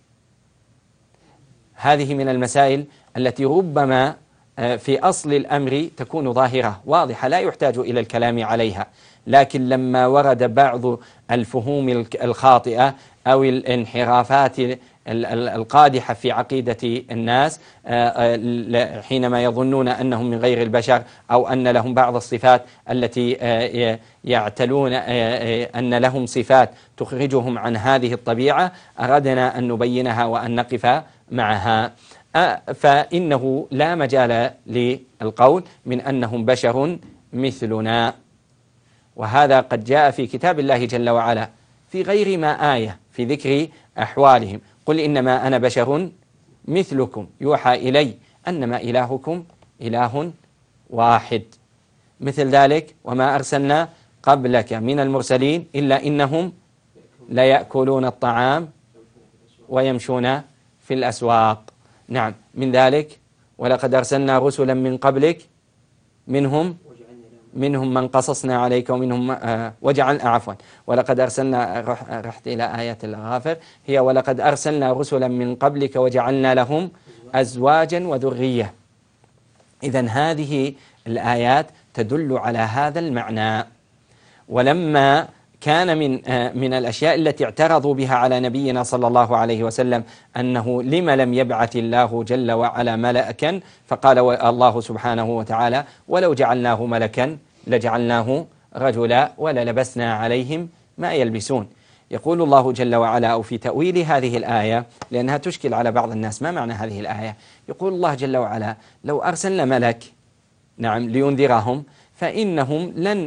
هذه من المسائل التي ربما في أصل الأمر تكون ظاهرة واضحة لا يحتاج إلى الكلام عليها، لكن لما ورد بعض الفهوم الخاطئة أو الانحرافات القادحة في عقيدة الناس حينما يظنون أنهم من غير البشر، أو أن لهم بعض الصفات التي يعتلون أن لهم صفات تخرجهم عن هذه الطبيعة، أردنا أن نبينها وأن نقف معها. فإنه لا مجال للقول من أنهم بشر مثلنا، وهذا قد جاء في كتاب الله جل وعلا في غير ما آية في ذكر أحوالهم. قل إنما أنا بشر مثلكم يوحى إلي أنما إلهكم إله واحد. مثل ذلك وما أرسلنا قبلك من المرسلين إلا إنهم لا يأكلون الطعام ويمشون في الأسواق. نعم، من ذلك ولقد أرسلنا رسلا من قبلك منهم منهم من قصصنا عليك ومنهم آه وجعل عفوا ولقد أرسلنا رح رحت إلى آيات الغافر، هي ولقد أرسلنا رسلا من قبلك وجعلنا لهم أزواجا وذرية. إذن هذه الآيات تدل على هذا المعنى. ولما كان من من الأشياء التي اعترضوا بها على نبينا صلى الله عليه وسلم أنه لم لم يبعث الله جل وعلا ملكا، فقال الله سبحانه وتعالى ولو جعلناه ملكا لجعلناه رجلا وللبسنا عليهم ما يلبسون. يقول الله جل وعلا أو في تأويل هذه الآية، لأنها تشكل على بعض الناس، ما معنى هذه الآية؟ يقول الله جل وعلا لو أرسلنا ملك نعم لينذرهم فإنهم لن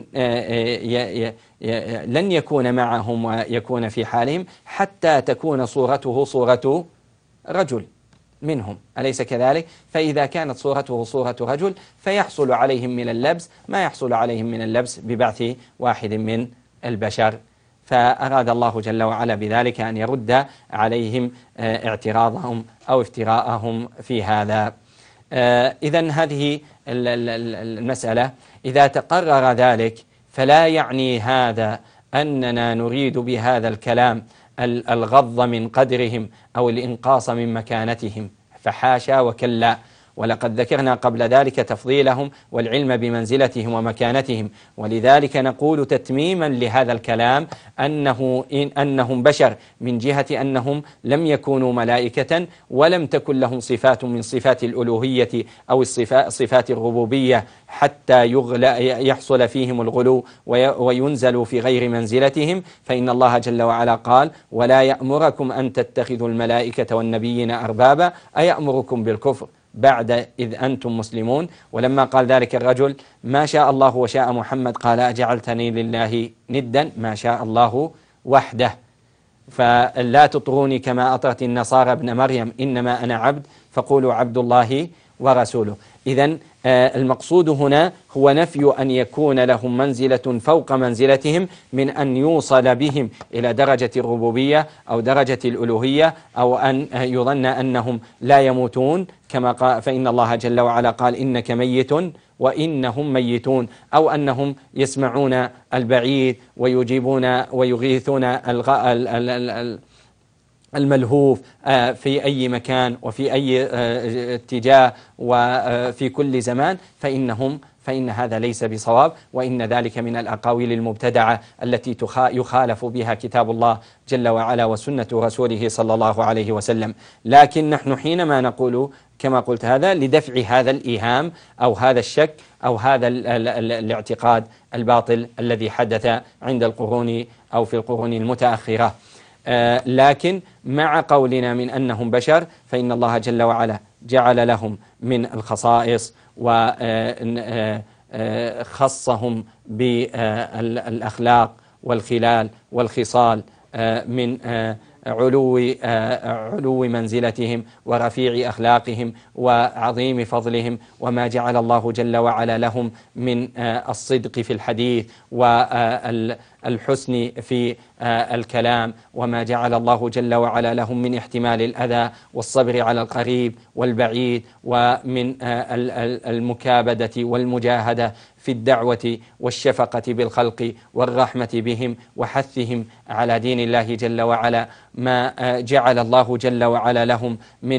لن يكون معهم ويكون في حالهم حتى تكون صورته صورة رجل منهم، أليس كذلك؟ فإذا كانت صورته صورة رجل فيحصل عليهم من اللبس ما يحصل عليهم من اللبس ببعث واحد من البشر. فأراد الله جل وعلا بذلك أن يرد عليهم اعتراضهم أو افتراءهم في هذا. إذن هذه المسألة إذا تقرر ذلك فلا يعني هذا أننا نريد بهذا الكلام الغض من قدرهم أو الإنقاص من مكانتهم، فحاشا وكلا. ولقد ذكرنا قبل ذلك تفضيلهم والعلم بمنزلتهم ومكانتهم. ولذلك نقول تتميما لهذا الكلام أنه إن أنهم بشر من جهة أنهم لم يكونوا ملائكة، ولم تكن لهم صفات من صفات الألوهية أو صفات الربوبية حتى يحصل فيهم الغلو وينزلوا في غير منزلتهم. فإن الله جل وعلا قال: ولا يأمركم أن تتخذوا الملائكة والنبيين أربابا أيأمركم بالكفر بعد إذ أنتم مسلمون. ولما قال ذلك الرجل: ما شاء الله وشاء محمد، قال: أجعلتني لله ندا؟ ما شاء الله وحده. فلا تطروني كما أطرت النصارى ابن مريم، إنما أنا عبد فقولوا عبد الله ورسوله. إذن المقصود هنا هو نفي أن يكون لهم منزلة فوق منزلتهم من أن يوصل بهم إلى درجة الربوبية أو درجة الألوهية، أو أن يظن أنهم لا يموتون كما قال، فإن الله جل وعلا قال: إنك ميت وإنهم ميتون، أو أنهم يسمعون البعيد ويجيبون ويغيثون الغ... الملهوف في أي مكان وفي أي اتجاه وفي كل زمان، فإنهم فإن هذا ليس بصواب، وإن ذلك من الأقاويل المبتدعة التي يخالف بها كتاب الله جل وعلا وسنة رسوله صلى الله عليه وسلم. لكن نحن حينما نقول كما قلت هذا لدفع هذا الإيهام أو هذا الشك أو هذا ال ال ال الاعتقاد الباطل الذي حدث عند القرون أو في القرون المتأخرة. آه لكن مع قولنا من أنهم بشر، فإن الله جل وعلا جعل لهم من الخصائص وخصهم بالأخلاق والخلال والخصال من علو علو منزلتهم ورفيع أخلاقهم وعظيم فضلهم، وما جعل الله جل وعلا لهم من الصدق في الحديث والحسن في الكلام، وما جعل الله جل وعلا لهم من احتمال الأذى والصبر على القريب والبعيد، ومن المكابدة والمجاهدة في الدعوة والشفقة بالخلق والرحمة بهم وحثهم على دين الله جل وعلا. ما جعل الله جل وعلا لهم من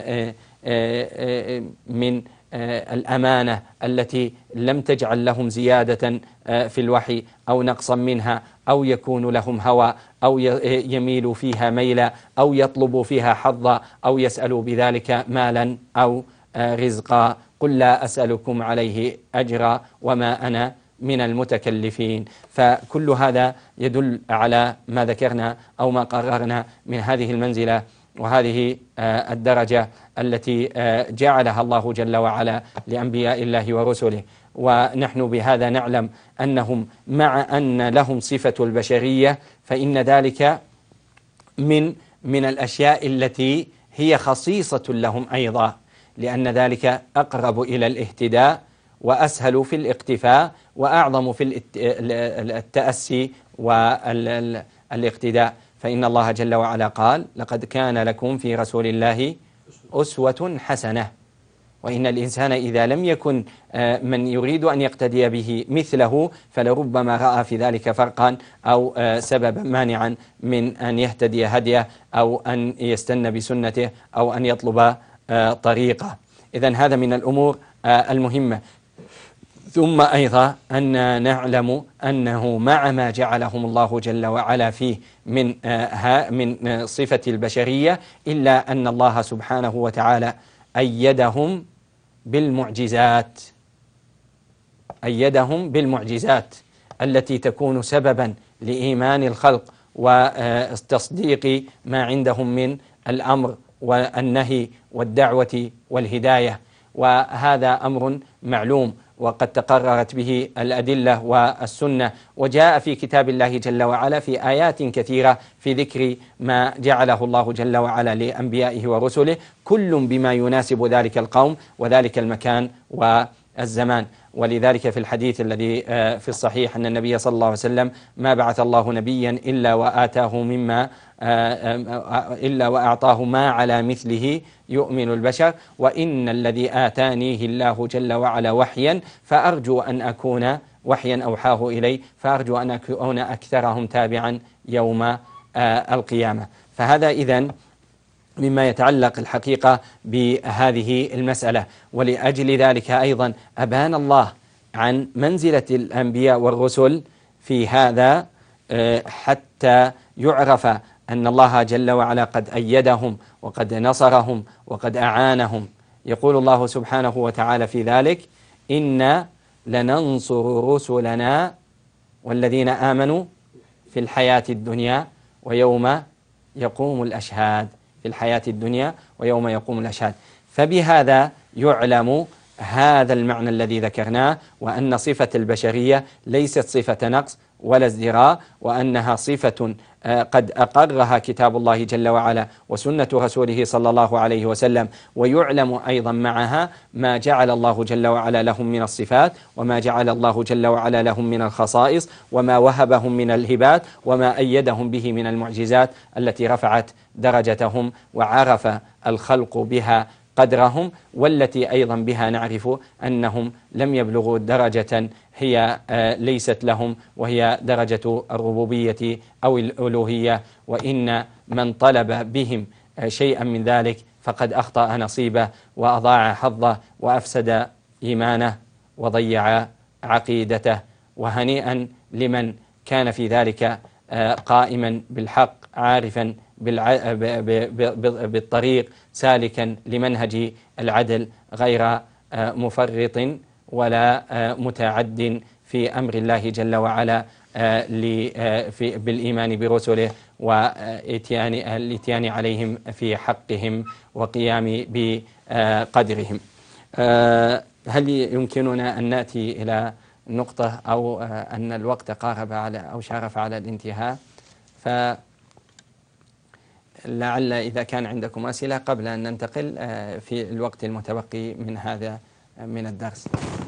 من الأمانة التي لم تجعل لهم زيادة في الوحي أو نقصا منها، أو يكون لهم هوى أو يميل فيها ميلا أو يطلب فيها حظا أو يسأل بذلك مالا أو رزقا. قل لا أسألكم عليه أجرا وما أنا من المتكلفين. فكل هذا يدل على ما ذكرنا أو ما قررنا من هذه المنزلة وهذه الدرجة التي جعلها الله جل وعلا لأنبياء الله ورسله. ونحن بهذا نعلم أنهم مع أن لهم صفة البشرية فإن ذلك من من الأشياء التي هي خصيصة لهم أيضا، لأن ذلك أقرب إلى الاهتداء وأسهل في الاقتفاء وأعظم في التأسي والاقتداء. فإن الله جل وعلا قال: لقد كان لكم في رسول الله أسوة حسنة. وإن الإنسان إذا لم يكن من يريد أن يقتدي به مثله فلربما رأى في ذلك فرقا أو سببا مانعا من أن يهتدي هديه أو أن يستنى بسنته أو أن يطلب طريقة. إذن هذا من الأمور المهمة. ثم أيضا أن نعلم أنه مع ما جعلهم الله جل وعلا فيه من من صفة البشرية، إلا أن الله سبحانه وتعالى أيدهم بالمعجزات أيدهم بالمعجزات التي تكون سببا لإيمان الخلق وتصديق ما عندهم من الأمر والنهي والدعوة والهداية. وهذا أمر معلوم وقد تقررت به الأدلة والسنة، وجاء في كتاب الله جل وعلا في آيات كثيرة في ذكر ما جعله الله جل وعلا لأنبيائه ورسله، كل بما يناسب ذلك القوم وذلك المكان والزمان. ولذلك في الحديث الذي في الصحيح أن النبي صلى الله عليه وسلم ما بعث الله نبيا إلا وآتاه مما إلا وأعطاه ما على مثله يؤمن البشر، وإن الذي آتانيه الله جل وعلا وحيا فأرجو أن أكون وحيا أوحاه إلي فأرجو أن أكون أكثرهم تابعا يوم القيامة. فهذا إذن مما يتعلق الحقيقة بهذه المسألة. ولأجل ذلك أيضا أبان الله عن منزلة الأنبياء والرسل في هذا حتى يعرف أن الله جل وعلا قد أيدهم وقد نصرهم وقد أعانهم. يقول الله سبحانه وتعالى في ذلك: إنا لننصر رسلنا والذين آمنوا في الحياة الدنيا ويوم يقوم الأشهاد. في الحياة الدنيا ويوم يقوم الأشهاد. فبهذا يعلم هذا المعنى الذي ذكرناه، وأن صفة البشرية ليست صفة نقص ولا ازدراء، وأنها صفة قد أقرها كتاب الله جل وعلا وسنة رسوله صلى الله عليه وسلم. ويعلم أيضا معها ما جعل الله جل وعلا لهم من الصفات، وما جعل الله جل وعلا لهم من الخصائص، وما وهبهم من الهبات، وما أيدهم به من المعجزات التي رفعت درجتهم وعرف الخلق بها قدرهم، والتي أيضا بها نعرف أنهم لم يبلغوا درجة هي ليست لهم، وهي درجة الربوبية أو الألوهية. وإن من طلب بهم شيئا من ذلك فقد أخطأ نصيبه وأضاع حظه وأفسد إيمانه وضيع عقيدته. وهنيئا لمن كان في ذلك قائما بالحق عارفا بالطريق سالكا لمنهج العدل غير مفرط ولا متعد في أمر الله جل وعلا بالإيمان برسله والإتيان عليهم في حقهم وقيام بقدرهم. هل يمكننا أن نأتي إلى نقطة أو أن الوقت قارب على أو شارف على الانتهاء؟ فلعل إذا كان عندكم أسئلة قبل أن ننتقل في الوقت المتبقي من هذا من الدرس.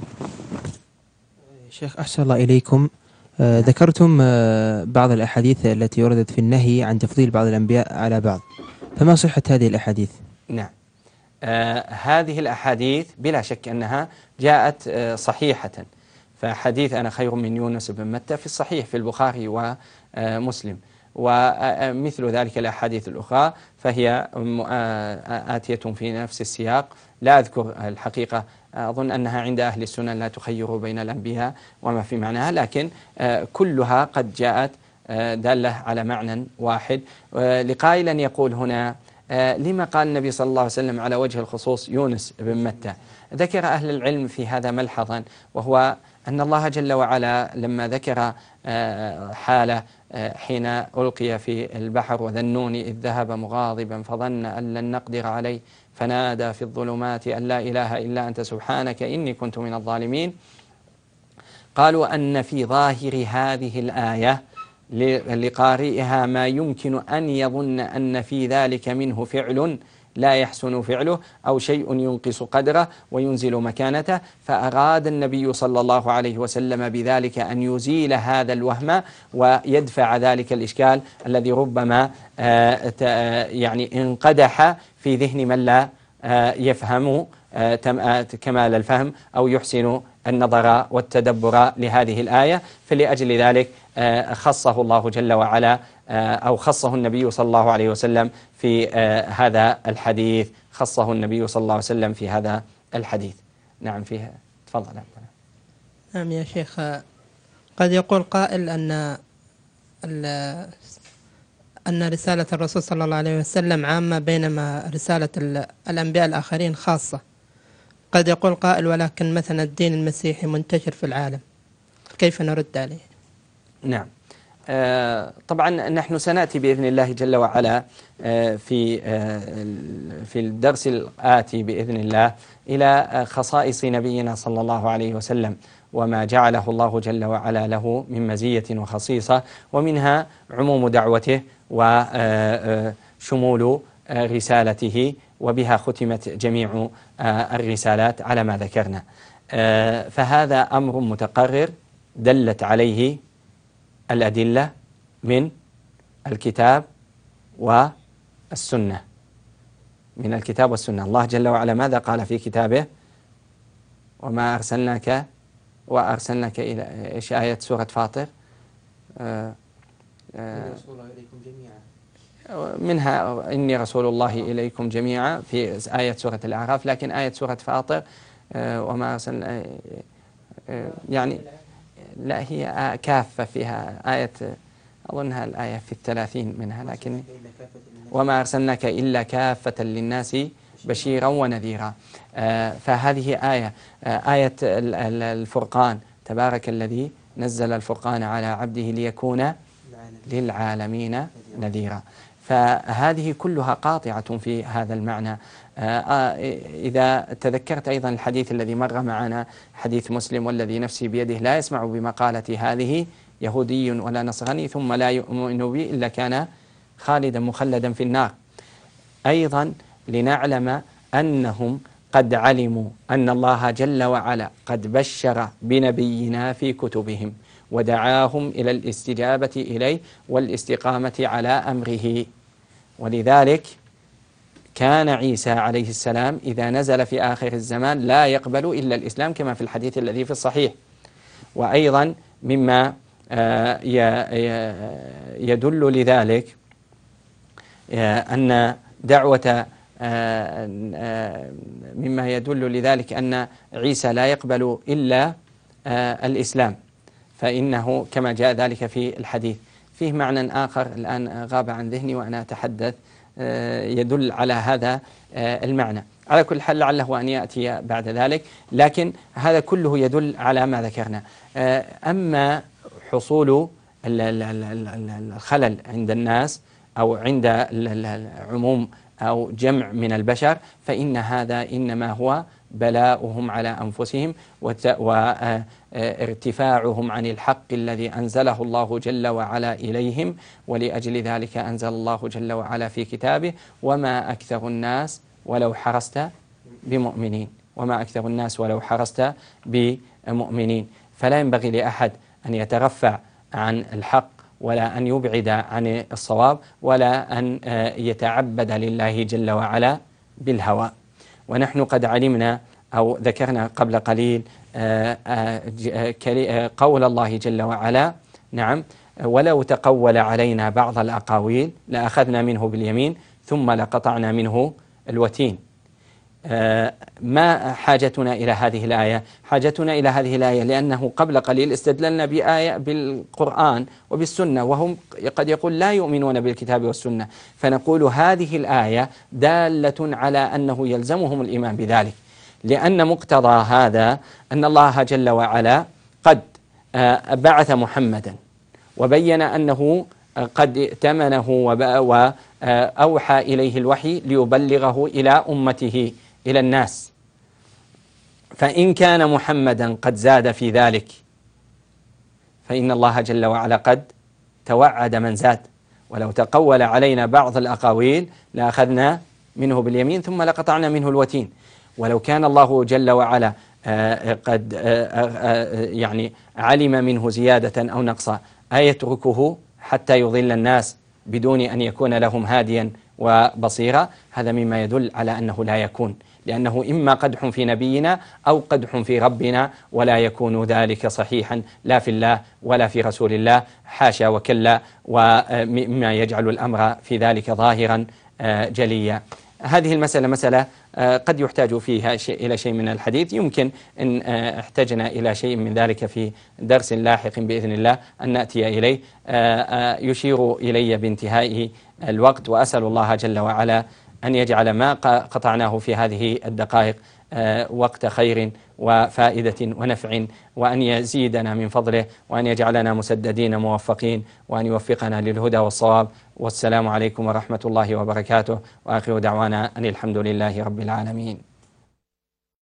شيخ أحسن الله إليكم. آه ذكرتم آه بعض الأحاديث التي وردت في النهي عن تفضيل بعض الأنبياء على بعض، فما صحة هذه الأحاديث؟ نعم، آه هذه الأحاديث بلا شك أنها جاءت آه صحيحة. فحديث أنا خير من يونس بن متى في الصحيح في البخاري ومسلم، ومثل ذلك الأحاديث الأخرى فهي آتية في نفس السياق. لا أذكر الحقيقة، أظن أنها عند أهل السنة لا تخير بين الأنبياء وما في معناها، لكن كلها قد جاءت دالة على معنى واحد. لقائلا يقول هنا: لما قال النبي صلى الله عليه وسلم على وجه الخصوص يونس بن متى؟ ذكر أهل العلم في هذا ملحظا، وهو أن الله جل وعلا لما ذكر حالة حين ألقي في البحر وذنون إذ ذهب مغاضبا فظن أن لن نقدر عليه فنادى في الظلمات أن لا إله إلا أنت سبحانك إني كنت من الظالمين، قالوا أن في ظاهر هذه الآية لقارئها ما يمكن أن يظن أن في ذلك منه فعل لا يحسن فعله أو شيء ينقص قدره وينزل مكانته، فأراد النبي صلى الله عليه وسلم بذلك أن يزيل هذا الوهم ويدفع ذلك الإشكال الذي ربما يعني انقدح في ذهن من لا يفهم كمال الفهم أو يحسن النظر والتدبر لهذه الآية. فلأجل ذلك خصه الله جل وعلا أو خصه النبي صلى الله عليه وسلم في هذا الحديث خصه النبي صلى الله عليه وسلم في هذا الحديث. نعم فيها. تفضل. نعم يا شيخ، قد يقول قائل أن أن رسالة الرسول صلى الله عليه وسلم عامة بينما رسالة الأنبياء الآخرين خاصة. قد يقول قائل ولكن مثلا الدين المسيحي منتشر في العالم، كيف نرد عليه؟ نعم، آه طبعا نحن سنأتي بإذن الله جل وعلا آه في آه في الدرس الآتي بإذن الله إلى خصائص نبينا صلى الله عليه وسلم وما جعله الله جل وعلا له من مزية وخصيصة، ومنها عموم دعوته وشمول رسالته، وبها ختمت جميع الرسالات على ما ذكرنا. فهذا أمر متقرر دلت عليه الأدلة من الكتاب والسنة. من الكتاب والسنة. الله جل وعلا ماذا قال في كتابه؟ وما أرسلناك وأرسلناك إلى إيش آية سورة فاطر؟ آه آه منها إني رسول الله إليكم جميعا في آية سورة الأعراف، لكن آية سورة فاطر وما أرسلنا يعني لا هي كافة فيها آية أظنها الآية في الثلاثين منها، لكن وما أرسلناك إلا كافة للناس بشيرا ونذيرا. فهذه آية آية الفرقان، تبارك الذي نزل الفرقان على عبده ليكون للعالمين نذيرا. فهذه كلها قاطعة في هذا المعنى. إذا تذكرت أيضا الحديث الذي مر معنا، حديث مسلم والذي نفسي بيده لا يسمع بمقالة هذه يهودي ولا نصراني ثم لا يؤمن بي إلا كان خالدا مخلدا في النار. أيضا لنعلم أنهم قد علموا أن الله جل وعلا قد بشر بنبينا في كتبهم ودعاهم إلى الاستجابة إليه والاستقامة على أمره، ولذلك كان عيسى عليه السلام إذا نزل في آخر الزمان لا يقبل إلا الإسلام كما في الحديث الذي في الصحيح. وأيضا مما يدل لذلك أن دعوة مما يدل لذلك أن عيسى لا يقبل إلا الإسلام، فإنه كما جاء ذلك في الحديث. فيه معنى آخر الآن غاب عن ذهني وأنا أتحدث يدل على هذا المعنى. على كل حال لعله أن يأتي بعد ذلك، لكن هذا كله يدل على ما ذكرنا. أما حصول الخلل عند الناس أو عند العموم أو جمع من البشر فإن هذا إنما هو بلاؤهم على أنفسهم وارتفاعهم عن الحق الذي أنزله الله جل وعلا إليهم. ولأجل ذلك أنزل الله جل وعلا في كتابه: وما أكثر الناس ولو حرصت بمؤمنين، وما أكثر الناس ولو حرصت بمؤمنين. فلا ينبغي لأحد أن يترفع عن الحق ولا أن يبعد عن الصواب ولا أن يتعبد لله جل وعلا بالهوى. ونحن قد علمنا أو ذكرنا قبل قليل قول الله جل وعلا: نعم ولو تقول علينا بعض الأقاويل لأخذنا منه باليمين ثم لقطعنا منه الوتين. ما حاجتنا إلى هذه الآية؟ حاجتنا إلى هذه الآية لأنه قبل قليل استدللنا بآية بالقرآن وبالسنة، وهم قد يقول لا يؤمنون بالكتاب والسنة، فنقول هذه الآية دالة على أنه يلزمهم الإيمان بذلك، لأن مقتضى هذا أن الله جل وعلا قد بعث محمدا وبين أنه قد ائتمنه وأوحى إليه الوحي ليبلغه إلى أمته إلى الناس. فإن كان محمدا قد زاد في ذلك فإن الله جل وعلا قد توعد من زاد: ولو تقول علينا بعض الأقاويل لأخذنا منه باليمين ثم لقطعنا منه الوتين. ولو كان الله جل وعلا قد يعني علم منه زيادة أو نقصا أيتركه حتى يضل الناس بدون أن يكون لهم هاديا وبصيرا؟ هذا مما يدل على أنه لا يكون، لأنه إما قدح في نبينا أو قدح في ربنا، ولا يكون ذلك صحيحا لا في الله ولا في رسول الله، حاشا وكلا، ومما يجعل الأمر في ذلك ظاهرا جليا. هذه المسألة مسألة قد يحتاج فيها شيء إلى شيء من الحديث، يمكن إن احتجنا إلى شيء من ذلك في درس لاحق بإذن الله أن نأتي إليه. يشير إلي بانتهاء الوقت، وأسأل الله جل وعلا أن يجعل ما قطعناه في هذه الدقائق وقت خير وفائدة ونفع، وأن يزيدنا من فضله، وأن يجعلنا مسددين موفقين، وأن يوفقنا للهدى والصواب. والسلام عليكم ورحمة الله وبركاته، وآخر دعوانا أن الحمد لله رب العالمين.